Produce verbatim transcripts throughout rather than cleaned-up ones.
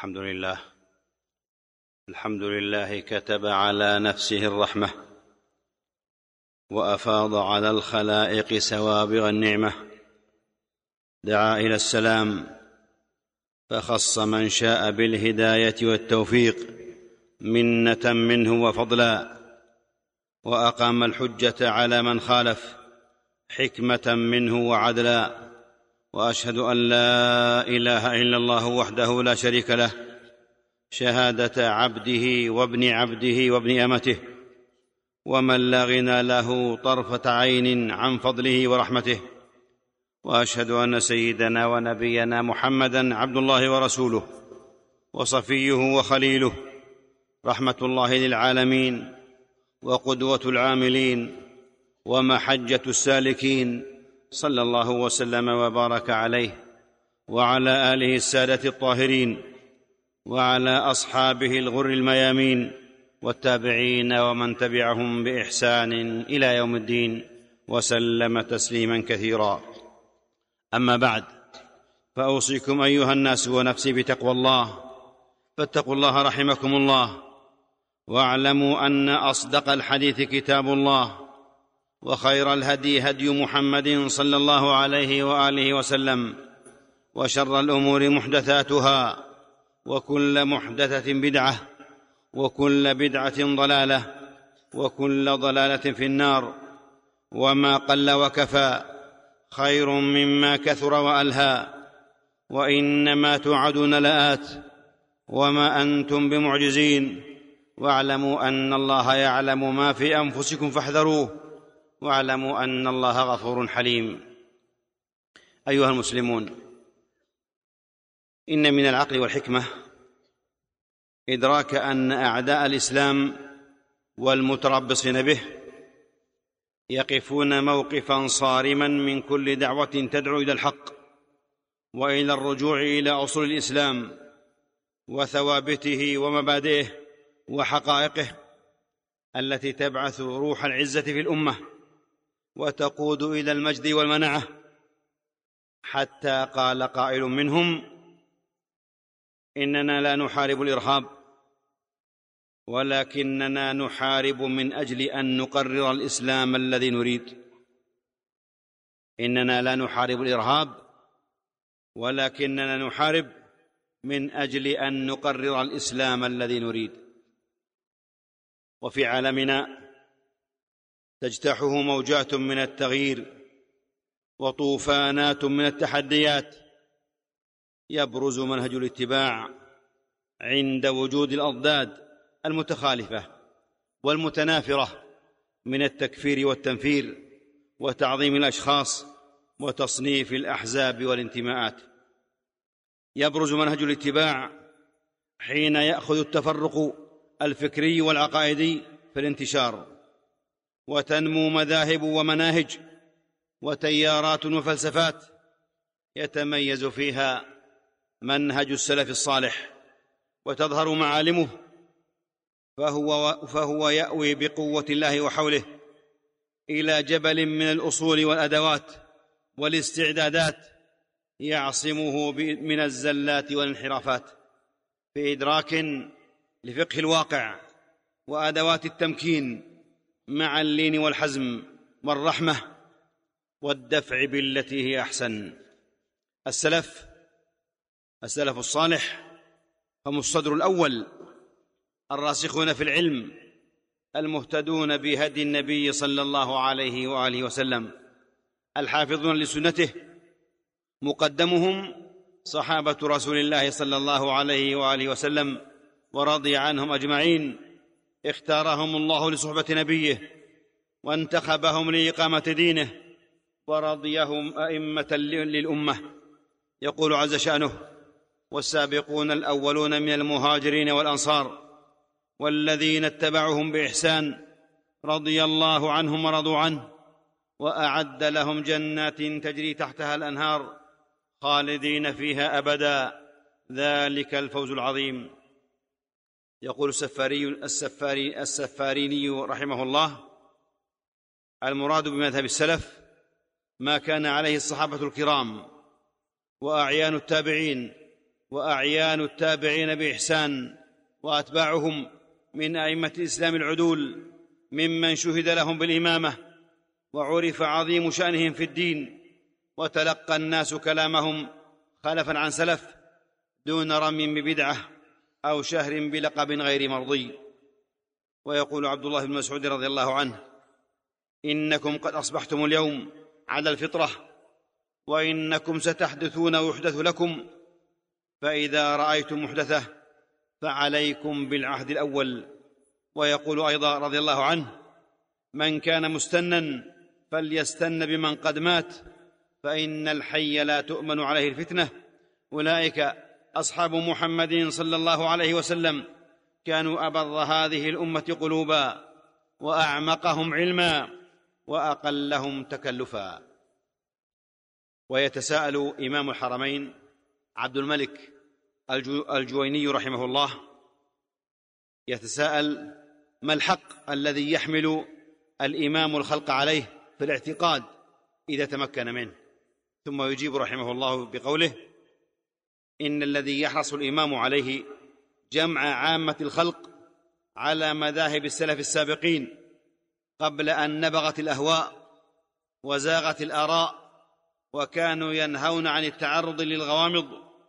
الحمد لله الحمد لله كتب على نفسه الرحمة وأفاض على الخلائق سوابغ النعمة، دعا إلى السلام فخص من شاء بالهداية والتوفيق منة منه وفضلا، وأقام الحجة على من خالف حكمة منه وعدلا، وأشهد أن لا إله إلا الله وحده لا شريك له شهادة عبده وابن عبده وابن أمته، ومن لا غنى له طرفة عين عن فضله ورحمته. وأشهد أن سيدنا ونبينا محمدًا عبد الله ورسوله وصفيه وخليله، رحمة الله للعالمين وقدوة العاملين ومحجة السالكين، صلى الله وسلم وبارك عليه وعلى آله السادة الطاهرين وعلى أصحابه الغر الميامين والتابعين ومن تبعهم بإحسان إلى يوم الدين، وسلم تسليما كثيرا. أما بعد، فأوصيكم أيها الناس ونفسي بتقوى الله، فاتقوا الله رحمكم الله، واعلموا أن أصدق الحديث كتاب الله، وخير الهدي هدي محمد صلى الله عليه وآله وسلم، وشر الأمور محدثاتها، وكل محدثة بدعة، وكل بدعة ضلالة، وكل ضلالة في النار. وما قل وكفى خير مما كثر وألهى، وإنما توعدون لآت وما أنتم بمعجزين، واعلموا أن الله يعلم ما في أنفسكم فاحذروه، واعلموا أن الله غفور حليم. أيها المسلمون، إن من العقل والحكمة إدراك أن أعداء الإسلام والمتربصين به يقفون موقفا صارما من كل دعوة تدعو إلى الحق وإلى الرجوع إلى أصول الإسلام وثوابته ومبادئه وحقائقه التي تبعث روح العزة في الأمة وتقود إلى المجد والمنعة، حتى قال قائل منهم: إننا لا نحارب الإرهاب، ولكننا نحارب من أجل أن نقرر الإسلام الذي نريد. إننا لا نحارب الإرهاب، ولكننا نحارب من أجل أن نقرر الإسلام الذي نريد. وفي عالمنا تجتاحه موجات من التغيير وطوفانات من التحديات، يبرز منهج الاتباع عند وجود الأضداد المتخالفة والمتنافرة من التكفير والتنفير وتعظيم الأشخاص وتصنيف الأحزاب والانتماءات. يبرز منهج الاتباع حين يأخذ التفرق الفكري والعقائدي في الانتشار، وتنمو مذاهب ومناهج وتيارات وفلسفات يتميز فيها منهج السلف الصالح وتظهر معالمه، فهو, فهو يأوي بقوة الله وحوله إلى جبل من الأصول والأدوات والاستعدادات يعصمه من الزلات والانحرافات، في إدراك لفقه الواقع وأدوات التمكين مع اللين والحزم والرحمة والدفع بالتي هي أحسن. السلف السلف الصالح هم الصدر الأول، الراسخون في العلم، المهتدون بهدي النبي صلى الله عليه وآله وسلم، الحافظون لسنته، مقدمهم صحابة رسول الله صلى الله عليه وآله وسلم ورضي عنهم أجمعين، اختارهم الله لصحبة نبيه وانتخبهم لإقامة دينه ورضيهم أئمة للأمة. يقول عز شأنه: والسابقون الأولون من المهاجرين والأنصار والذين اتبعوهم بإحسان رضي الله عنهم ورضوا عنه، وأعد لهم جنات تجري تحتها الأنهار خالدين فيها أبدا، ذلك الفوز العظيم. يقول السفاري السفاري السفاريني رحمه الله: المراد بمذهب السلف ما كان عليه الصحابة الكرام وأعيان التابعين وأعيان التابعين بإحسان وأتباعهم من أئمة الإسلام العدول ممن شهد لهم بالإمامة وعرف عظيم شأنهم في الدين، وتلقى الناس كلامهم خلفا عن سلف دون رمي ببدعة أو شهر بلقب غير مرضي. ويقول عبد الله بن مسعود رضي الله عنه: إنكم قد أصبحتم اليوم على الفطرة، وإنكم ستحدثون ويحدث لكم، فإذا رأيتم محدثة فعليكم بالعهد الأول. ويقول أيضا رضي الله عنه: من كان مستنا فليستن بمن قد مات، فإن الحي لا تؤمن عليه الفتنة. أولئك أصحاب محمد صلى الله عليه وسلم، كانوا أبر هذه الأمة قلوبا وأعمقهم علما وأقلهم تكلفا. ويتساءل إمام الحرمين عبد الملك الجويني رحمه الله، يتساءل: ما الحق الذي يحمل الإمام الخلق عليه في الاعتقاد إذا تمكن منه؟ ثم يجيب رحمه الله بقوله: إن الذي يحرص الإمام عليه جمع عامة الخلق على مذاهب السلف السابقين قبل أن نبغت الأهواء وزاغت الآراء، وكانوا ينهون عن التعرض للغوامض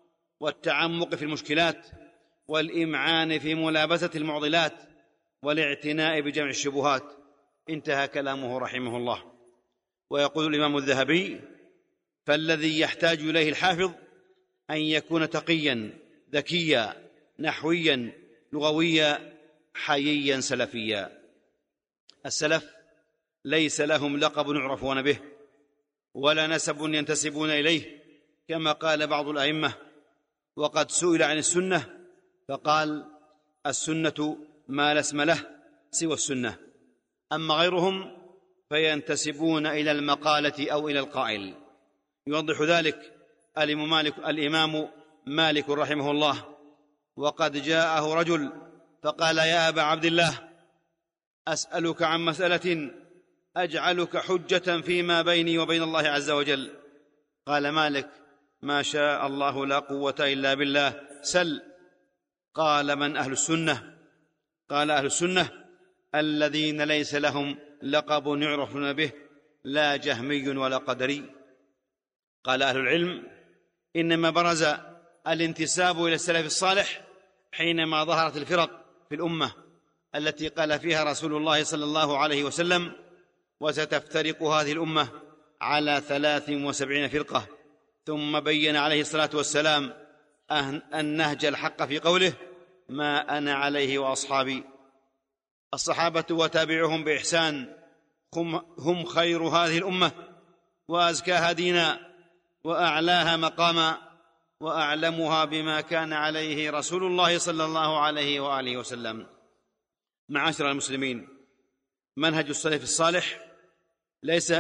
والتعمق في المشكلات والإمعان في ملابسة المعضلات والاعتناء بجمع الشبهات. انتهى كلامه رحمه الله. ويقول الإمام الذهبي: فالذي يحتاج إليه الحافظ أن يكون تقيا ذكيا نحويا لغويا حييا سلفيا. السلف ليس لهم لقب يعرفون به ولا نسب ينتسبون إليه، كما قال بعض الأئمة. وقد سئل عن السنة فقال: السنة ما لا اسم له سوى السنة. أما غيرهم فينتسبون إلى المقالة أو إلى القائل. يوضح ذلك الإمام مالك, الإمام مالك رحمه الله: وقد جاءه رجل فقال: يا أبا عبد الله، أسألك عن مسألة أجعلك حجة فيما بيني وبين الله عز وجل. قال مالك: ما شاء الله لا قوة إلا بالله، سل. قال: من أهل السنة؟ قال: أهل السنة الذين ليس لهم لقب يعرفون به، لا جهمي ولا قدري. قال أهل العلم: إنما برز الانتساب إلى السلف الصالح حينما ظهرت الفرق في الأمة التي قال فيها رسول الله صلى الله عليه وسلم: وستفترق هذه الأمة على ثلاث وسبعين فرقة. ثم بين عليه الصلاة والسلام النهج الحق في قوله: ما أنا عليه وأصحابي. الصحابة وتابعهم بإحسان هم خير هذه الأمة وأزكاها دينا وأعلاها مقاما وأعلمها بما كان عليه رسول الله صلى الله عليه وآله وسلم. معاشر المسلمين، منهج السلف الصالح ليس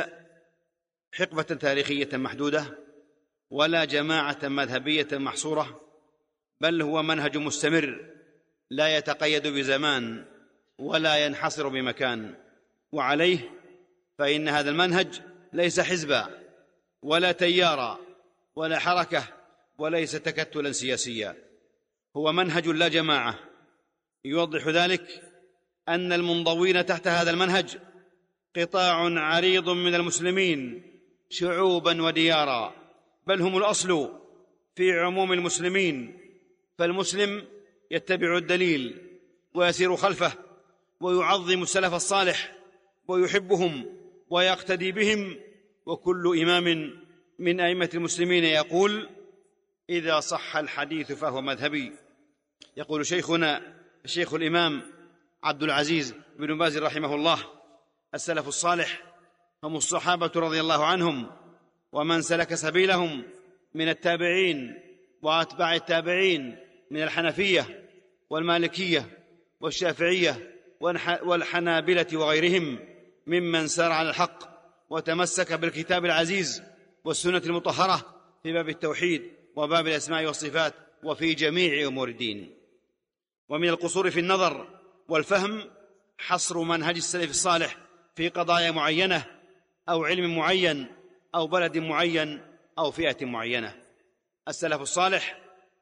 حقبة تاريخية محدودة ولا جماعة مذهبية محصورة، بل هو منهج مستمر لا يتقيد بزمان ولا ينحصر بمكان. وعليه فإن هذا المنهج ليس حزبا ولا تيارا ولا حركة وليس تكتلا سياسيا، هو منهج لا جماعة. يوضح ذلك أن المنضوين تحت هذا المنهج قطاع عريض من المسلمين شعوبا وديارا، بل هم الأصل في عموم المسلمين. فالمسلم يتبع الدليل ويسير خلفه ويعظم السلف الصالح ويحبهم ويقتدي بهم. وكل إمام من أئمة المسلمين يقول: إذا صح الحديث فهو مذهبي. يقول شيخنا الشيخ الإمام عبد العزيز بن باز رحمه الله: السلف الصالح هم الصحابة رضي الله عنهم ومن سلك سبيلهم من التابعين وأتباع التابعين من الحنفية والمالكية والشافعية والحنابلة وغيرهم ممن سار على الحق وتمسك بالكتاب العزيز والسنة المطهرة في باب التوحيد وباب الأسماء والصفات وفي جميع أمور الدين. ومن القصور في النظر والفهم حصر منهج السلف الصالح في قضايا معينة أو علم معين أو بلد معين أو فئة معينة. السلف الصالح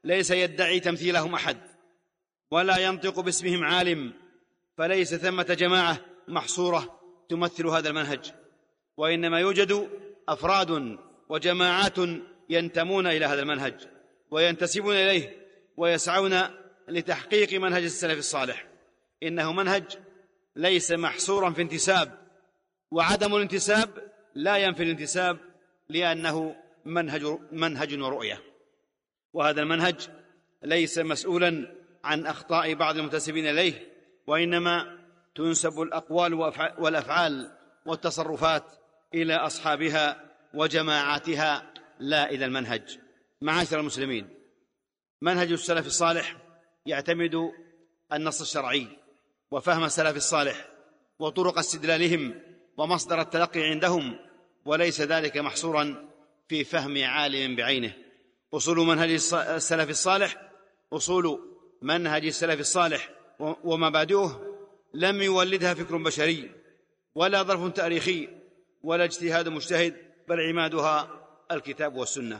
ليس يدعي تمثيلهم أحد ولا ينطق باسمهم عالم، فليس ثمة جماعة محصورة تمثل هذا المنهج، وإنما يوجد أفراد وجماعات ينتمون إلى هذا المنهج وينتسبون إليه ويسعون لتحقيق منهج السلف الصالح. إنه منهج ليس محصورا في انتساب، وعدم الانتساب لا ينفي الانتساب، لأنه منهج, منهج ورؤية. وهذا المنهج ليس مسؤولا عن أخطاء بعض المنتسبين إليه، وإنما تنسب الأقوال والأفعال والتصرفات إلى أصحابها وجماعاتها لا إلى المنهج. معاشر المسلمين، منهج السلف الصالح يعتمد النص الشرعي وفهم السلف الصالح وطرق استدلالهم ومصدر التلقي عندهم، وليس ذلك محصورا في فهم عالم بعينه. أصول منهج السلف الصالح أصول منهج السلف الصالح ومبادئه لم يولدها فكر بشري ولا ظرف تاريخي ولا اجتهاد مجتهد، بل عمادها الكتاب والسنة.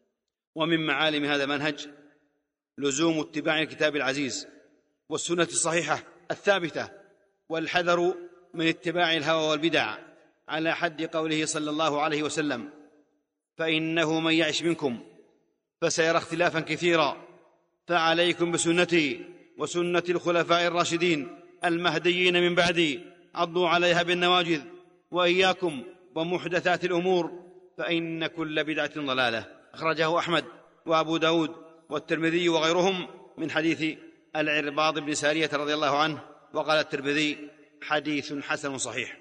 ومن معالم هذا المنهج لزوم اتباع الكتاب العزيز والسنة الصحيحة الثابتة، والحذر من اتباع الهوى والبدع، على حد قوله صلى الله عليه وسلم: فإنه من يعش منكم فسيرى اختلافا كثيرا، فعليكم بسنتي وسنة الخلفاء الراشدين المهديين من بعدي، عضوا عليها بالنواجذ، وإياكم ومحدثات الأمور، فإن كل بدعة ضلالة. أخرجه أحمد وأبو داود والترمذي وغيرهم من حديث العرباض بن سارية رضي الله عنه، وقال الترمذي: حديث حسن صحيح.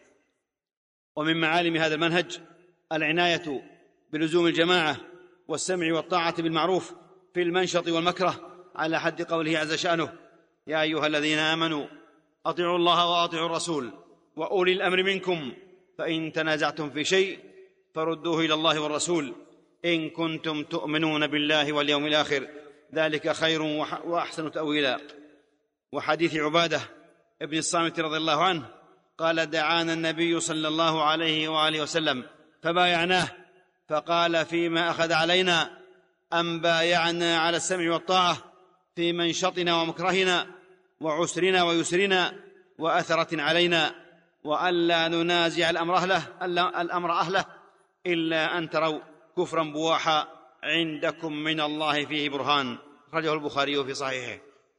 ومن معالم هذا المنهج العناية بلزوم الجماعة والسمع والطاعة بالمعروف في المنشط والمكره، على حد قوله عز شأنه: يا أيها الذين آمنوا أطيعوا الله وأطيعوا الرسول وأولي الأمر منكم، فإن تنازعتم في شيء فردوه إلى الله والرسول إن كنتم تؤمنون بالله واليوم الآخر، ذلك خير وأحسن تأويلا. وحديث عبادة ابن الصامت رضي الله عنه قال: دعانا النبي صلى الله عليه وآله وسلم فبايعناه، فقال: فيما أخذ علينا أن بايعنا على السمع والطاعة في منشطنا ومكرهنا وعسرنا ويسرنا وأثرة علينا، وألا ننازع الأمر أهله, الأمر أهله إلا أن تروا كفرا بواحا عندكم من الله فيه برهان. أخرجه البخاري في صحيحه.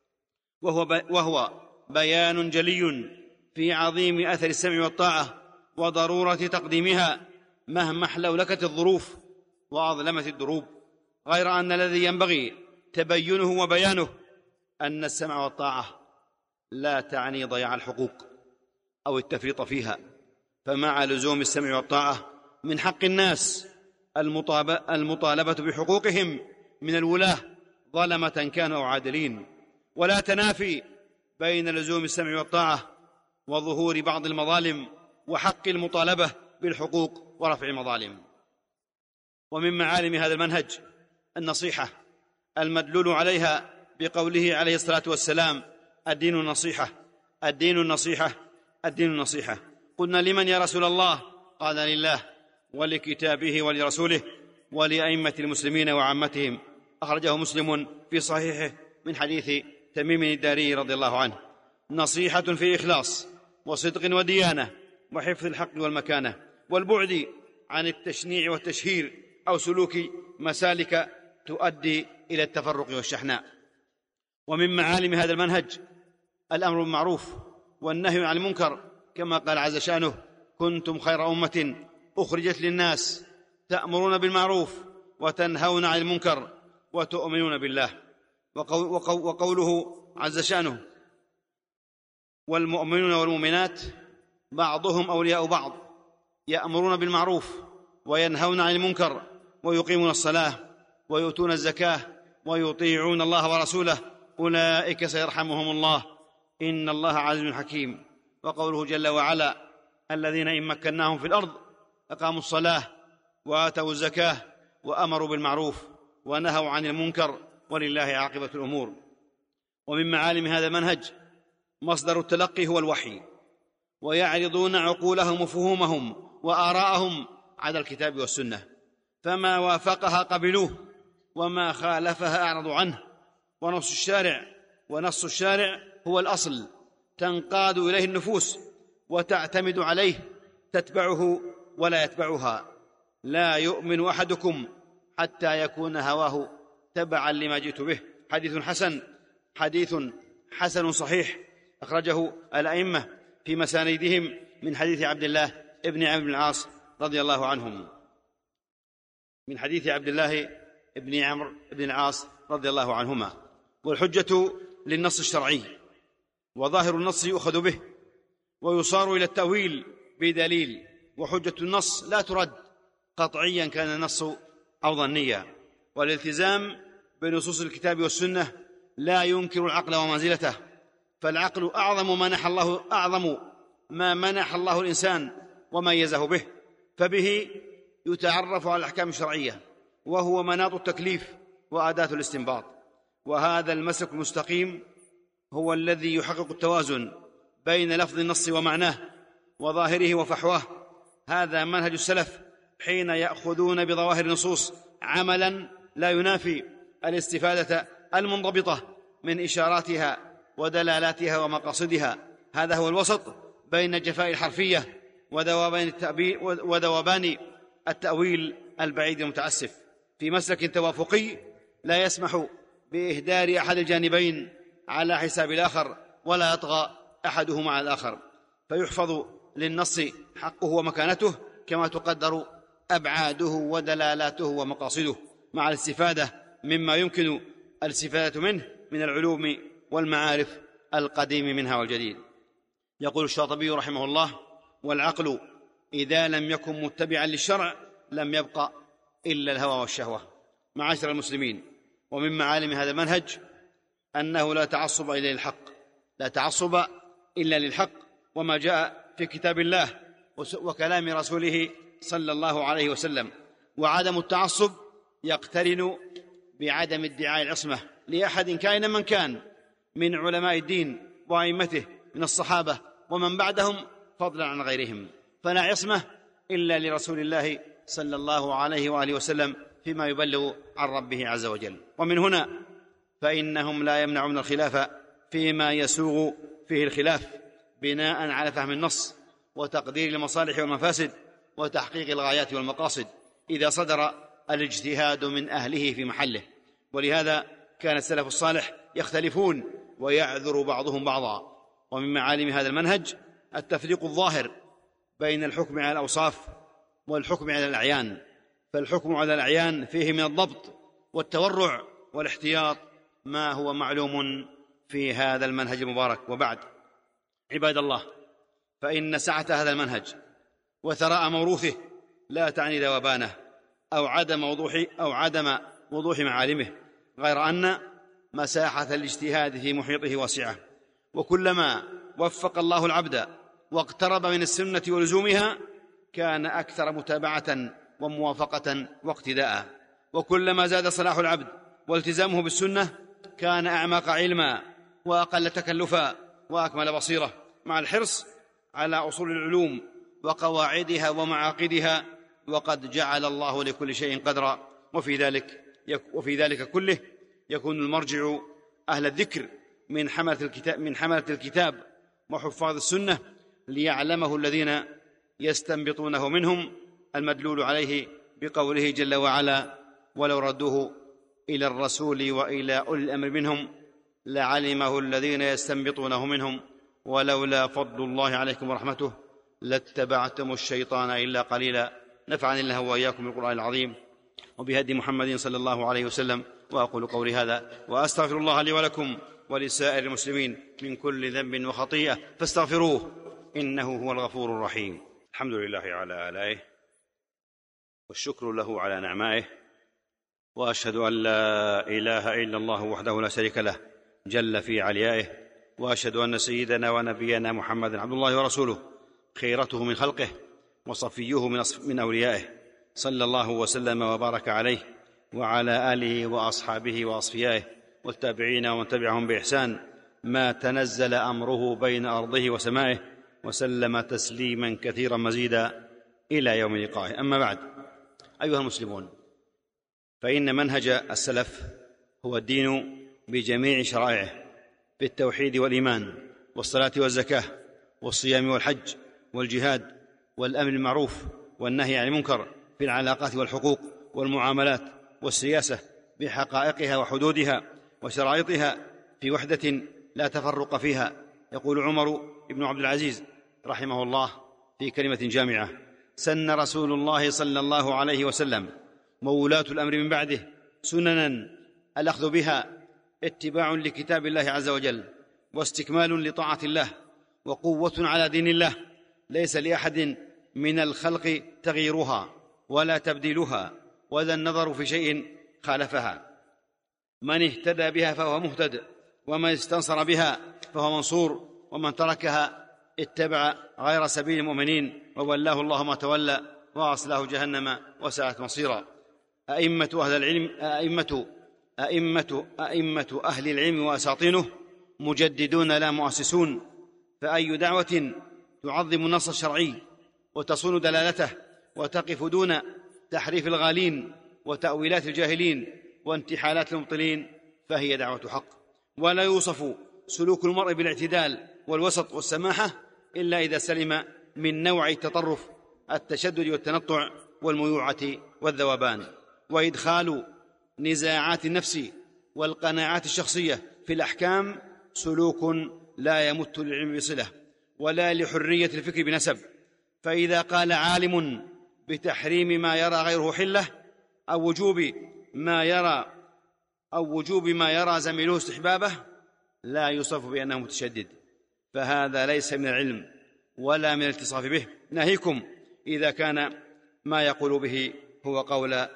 وهو, وهو بيان جلي في عظيم أثر السمع والطاعة وضرورة تقديمها مهما احلولكت الظروف وأظلمت الدروب، غير أن الذي ينبغي تبينه وبيانه أن السمع والطاعة لا تعني ضياع الحقوق أو التفريط فيها، فمع لزوم السمع والطاعة من حق الناس المطالبة بحقوقهم من الولاة ظلمة كانوا أو عادلين، ولا تنافي بين لزوم السمع والطاعة وظهور بعض المظالم وحق المطالبة بالحقوق ورفع المظالم. ومن معالم هذا المنهج النصيحة المدلول عليها بقوله عليه الصلاة والسلام: الدين النصيحة الدين النصيحة الدين النصيحة. قلنا: لمن يا رسول الله؟ قال: لله ولكتابه ولرسوله ولأئمة المسلمين وعامتهم. أخرجه مسلم في صحيحه من حديث تميم الداري رضي الله عنه. نصيحة في إخلاص وصدق وديانة وحفظ الحق والمكانة والبعد عن التشنيع والتشهير أو سلوك مسالك تؤدي إلى التفرق والشحناء. ومن معالم هذا المنهج الأمر بالمعروف والنهي عن المنكر، كما قال عز شأنه: كنتم خير أمة أخرجت للناس تأمرون بالمعروف وتنهون عن المنكر وتؤمنون بالله. وقوله عز شأنه: والمؤمنون والمؤمنات بعضهم أولياء بعض يأمرون بالمعروف وينهون عن المنكر ويقيمون الصلاة ويؤتون الزكاة ويطيعون الله ورسوله أولئك سيرحمهم الله إن الله عزيز حكيم. وقوله جل وعلا: الذين إن مكناهم في الأرض أقاموا الصلاة وآتوا الزكاة وأمروا بالمعروف ونهوا عن المنكر ولله عاقبة الأمور. ومن معالم هذا المنهج مصدر التلقي هو الوحي، ويعرضون عقولهم وفهومهم وآراءهم على الكتاب والسنة، فما وافقها قبلوه وما خالفها أعرضوا عنه ونص الشارع ونص الشارع هو الأصل تنقاد إليه النفوس وتعتمد عليه، تتبعه ولا يتبعها. لا يؤمن أحدكم حتى يكون هواه تبعا لما جئت به. حديث حسن حديث حسن صحيح أخرجه الأئمة في مسانيدهم من حديث عبد الله ابن عمرو بن العاص رضي الله عنهم من حديث عبد الله ابن عمرو بن العاص رضي الله عنهما. والحجة للنص الشرعي، وظاهر النص يؤخذ به ويصار إلى التأويل بدليل، وحجة النص لا ترد قطعيا كان النص أو ظنيا. والالتزام بنصوص الكتاب والسنة لا ينكر العقل ومنزلته، فالعقل أعظم ما منح الله أعظم ما منح الله الإنسان وميزه به، فبه يتعرف على الأحكام الشرعية، وهو مناط التكليف وأداة الاستنباط. وهذا المسلك المستقيم هو الذي يحقق التوازن بين لفظ النص ومعناه وظاهره وفحواه. هذا منهج السلف حين يأخذون بظواهر النصوص عملا لا ينافي الاستفادة المنضبطة من إشاراتها ودلالاتها ومقاصدها. هذا هو الوسط بين جفاء الحرفية وذوبان التأبيل وذوبان التأويل البعيد المتعسف. في مسلك توافقي لا يسمح بإهدار أحد الجانبين على حساب الآخر، ولا يطغى أحدهما على الآخر، فيحفظ للنص حقه ومكانته كما تقدر أبعاده ودلالاته ومقاصده، مع الاستفادة مما يمكن الاستفادة منه من العلوم والمعارف القديم منها والجديد. يقول الشاطبي رحمه الله: والعقل إذا لم يكن متبعا للشرع لم يبقى إلا الهوى والشهوة. معاشر المسلمين، ومن معالم هذا المنهج أنه لا تعصب إلا للحق، لا تعصب إلا للحق وما جاء في كتاب الله وكلام رسوله صلى الله عليه وسلم. وعدم التعصب يقترن بعدم ادعاء العصمة لأحد كائنا من كان من علماء الدين وأئمته من الصحابة ومن بعدهم فضلا عن غيرهم، فلا عصمة إلا لرسول الله صلى الله عليه وآله وسلم فيما يبلغ عن ربه عز وجل. ومن هنا فإنهم لا يمنعون الخلاف فيما يسوغ فيه الخلاف بناء على فهم النص وتقدير المصالح والمفاسد وتحقيق الغايات والمقاصد إذا صدر الاجتهاد من أهله في محله. ولهذا كان السلف الصالح يختلفون ويعذر بعضهم بعضا. ومن معالم هذا المنهج التفريق الظاهر بين الحكم على الأوصاف والحكم على الأعيان، فالحكم على الأعيان فيه من الضبط والتورع والاحتياط ما هو معلوم في هذا المنهج المبارك. وبعد، عباد الله، فإن سعة هذا المنهج وثراء موروثه لا تعني ذوبانه أو عدم وضوح أو عدم وضوح معالمه، غير أن مساحة الاجتهاد في محيطه واسعة، وكلما وفق الله العبد واقترب من السنة ولزومها كان أكثر متابعة وموافقة واقتداء، وكلما زاد صلاح العبد والتزامه بالسنة كان أعمق علما وأقل تكلفا وأكمل بصيرة، مع الحرص على أصول العلوم وقواعدها ومعاقدها. وقد جعل الله لكل شيء قدرا، وفي ذلك وفي ذلك كله يكون المرجع أهل الذكر من حملة الكتاب من حملة الكتاب وحفاظ السنة، ليعلمه الذين يستنبطونه منهم، المدلول عليه بقوله جل وعلا: ولو ردوه إلى الرسول وإلى أولي الأمر منهم لعلمه الذين يستنبطونه منهم ولولا فضل الله عليكم ورحمته لاتبعتم الشيطان إلا قليلا. نفعني الله وإياكم بالقرآن العظيم وبهدي محمد صلى الله عليه وسلم. وأقول قولي هذا وأستغفر الله لي ولكم ولسائر المسلمين من كل ذنب وخطيئة فاستغفروه إنه هو الغفور الرحيم. الحمد لله على آلائه والشكر له على نعمائه، وأشهد أن لا إله إلا الله وحده لا شريك له جل في عليائه، وأشهد أن سيدنا ونبينا محمدا عبد الله ورسوله خيرته من خلقه وصفيه من أوليائه، صلى الله وسلم وبارك عليه وعلى آله وأصحابه وأصفيائه والتابعين ومن تبعهم بإحسان ما تنزل أمره بين أرضه وسمائه، وسلم تسليما كثيرا مزيدا إلى يوم لقائه. أما بعد، أيها المسلمون، فإن منهج السلف هو الدين بجميع شرائعه بالتوحيد والإيمان والصلاة والزكاة والصيام والحج والجهاد والأمر بالمعروف والنهي عن المنكر في العلاقات والحقوق والمعاملات والسياسة بحقائقها وحدودها وشرائطها في وحدة لا تفرق فيها. يقول عمر بن عبد العزيز رحمه الله في كلمة جامعة: سن رسول الله صلى الله عليه وسلم وولاة الأمر من بعده سننا الأخذ بها اتباع لكتاب الله عز وجل واستكمال لطاعة الله وقوة على دين الله، ليس لأحد من الخلق تغييرها ولا تبديلها ولا النظر في شيء خالفها. من اهتدى بها فهو مهتد، ومن استنصر بها فهو منصور، ومن تركها اتبع غير سبيل المؤمنين وولاه الله ما تولى وأصلاه جهنم وساءت مصيرا. أئمة أهل العلم أئمة أئمة أئمة أهل العلم وأساطينه مجددون لا مؤسسون، فأي دعوة تعظم النص الشرعي وتصون دلالته وتقف دون تحريف الغالين وتأويلات الجاهلين وانتحالات المبطلين فهي دعوة حق. ولا يوصف سلوك المرء بالاعتدال والوسط والسماحة إلا إذا سلم من نوع التطرف التشدد والتنطع والميوعة والذوبان. وإدخال نزاعات النفس والقناعات الشخصية في الأحكام سلوك لا يمت للعلم بصلة ولا لحرية الفكر بنسب. فإذا قال عالم بتحريم ما يرى غيره حلة أو وجوب ما يرى أو وجوب ما يرى زميله استحبابه لا يوصف بأنه متشدد، فهذا ليس من العلم ولا من الاتصاف به. ناهيكم إذا كان ما يقول به هو قول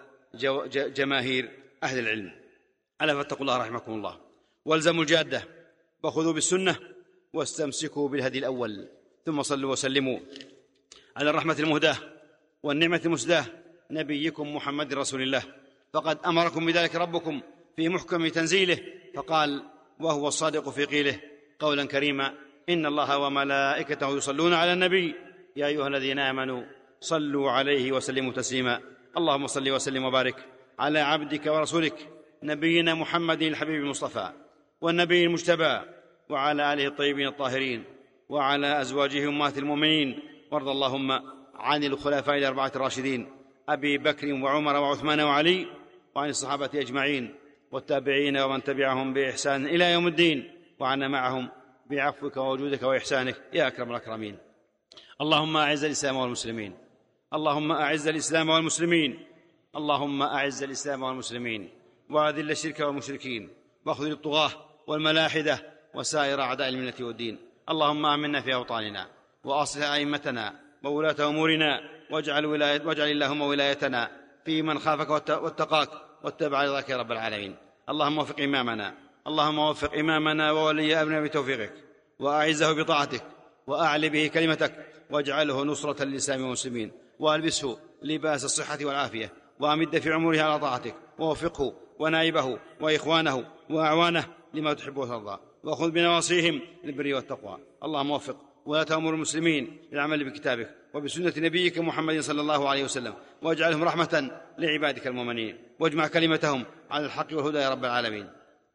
جماهير أهل العلم. ألا فاتقوا الله رحمكم الله، والزموا الجادة وخذوا بالسنة واستمسكوا بالهدي الأول، ثم صلوا وسلموا على الرحمة المهداة والنعمة المسداة نبيكم محمد رسول الله، فقد أمركم بذلك ربكم في محكم تنزيله، فقال وهو الصادق في قيله قولا كريما: إن الله وملائكته يصلون على النبي يا أيها الذين آمنوا صلوا عليه وسلموا تسليما. اللهم صل وسلم وبارك على عبدك ورسولك نبينا محمد الحبيب المصطفى والنبي المجتبى، وعلى آله الطيبين الطاهرين، وعلى أزواجه أمهات المؤمنين. وارض اللهم عن الخلفاء الأربعة الراشدين أبي بكر وعمر وعثمان وعلي، وعن الصحابة أجمعين والتابعين ومن تبعهم بإحسان إلى يوم الدين، وعنا معهم بعفوك ووجودك وإحسانك يا أكرم الأكرمين. اللهم أعز الإسلام والمسلمين، اللهم أعز الإسلام والمسلمين، اللهم أعز الإسلام والمسلمين، وأذل الشرك والمشركين، واخذل الطغاة والملاحدة وسائر أعداء الملة والدين. اللهم آمنا في أوطاننا وأصلح أئمتنا وولاة أمورنا، واجعل, ولاية واجعل اللهم ولايتنا في من خافك واتقاك واتبع رضاك يا رب العالمين. اللهم وفق إمامنا اللهم وفق إمامنا وولي أمرنا بتوفيقك، وأعزه بطاعتك، وأعل به كلمتك، واجعله نصرة للإسلام والمسلمين، وألبسه لباس الصحة والعافية، وأمد في عمره على طاعتك، ووفقه ونائبه وإخوانه وأعوانه لما تحب وترضى، وخذ بنواصيهم للبر والتقوى. اللهم وفق ولا تأمر المسلمين للعمل بكتابك وبسنة نبيك محمد صلى الله عليه وسلم، واجعلهم رحمة لعبادك المؤمنين، واجمع كلمتهم على الحق والهدى يا رب العالمين.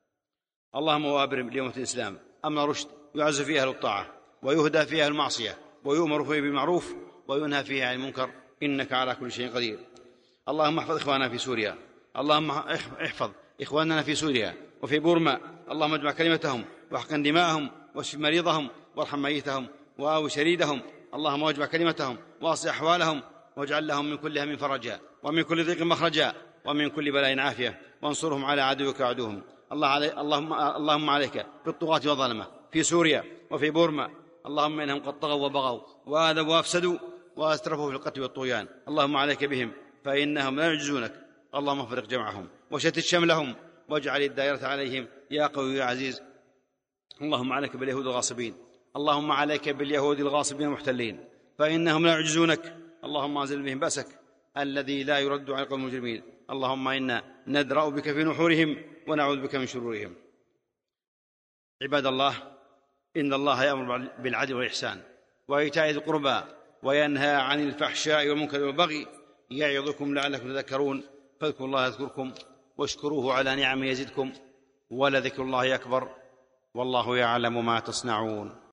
اللهم وابرم لأمة الإسلام أمر رشد يعز فيه أهل الطاعة ويهدى فيه أهل المعصية، ويؤمر فيه بالمعروف وينهى فيه عن المنكر، إنك على كل شيء قدير. اللهم احفظ إخواننا في سوريا، اللهم احفظ إخواننا في سوريا وفي بورما، اللهم اجمع كلمتهم واحقن دماءهم واشف مريضهم وارحم ميتهم وآوي شريدهم. اللهم واجمع كلمتهم واصلح أحوالهم، واجعل لهم من كل هم فرجا ومن كل ضيق مخرجا ومن كل بلاء عافية، وانصرهم على عدوك وعدوهم. الله علي اللهم, اللهم عليك بالطغاة والظلمة في سوريا وفي بورما، اللهم إنهم قد طغوا وبغوا وآذوا وأفسدوا وأسرفوا في القتل والطغيان، اللهم عليك بهم فإنهم لا يعجزونك. اللهم افرق جمعهم وشتت شملهم واجعل الدائرة عليهم يا قوي يا عزيز. اللهم عليك باليهود الغاصبين، اللهم عليك باليهود الغاصبين المحتلين فإنهم لا يعجزونك. اللهم انزل بهم بأسك الذي لا يرد على القوم المجرمين. اللهم إنا ندرأ بك في نحورهم ونعوذ بك من شرورهم. عباد الله، إن الله يأمر بالعدل والإحسان وإيتاء ذي القربى وينهى عن الفحشاء والمنكر والبغي يعظكم لعلكم تذكرون. فاذكروا الله يذكركم واشكروه على نعمه يزدكم ولذكر الله أكبر، والله يعلم ما تصنعون.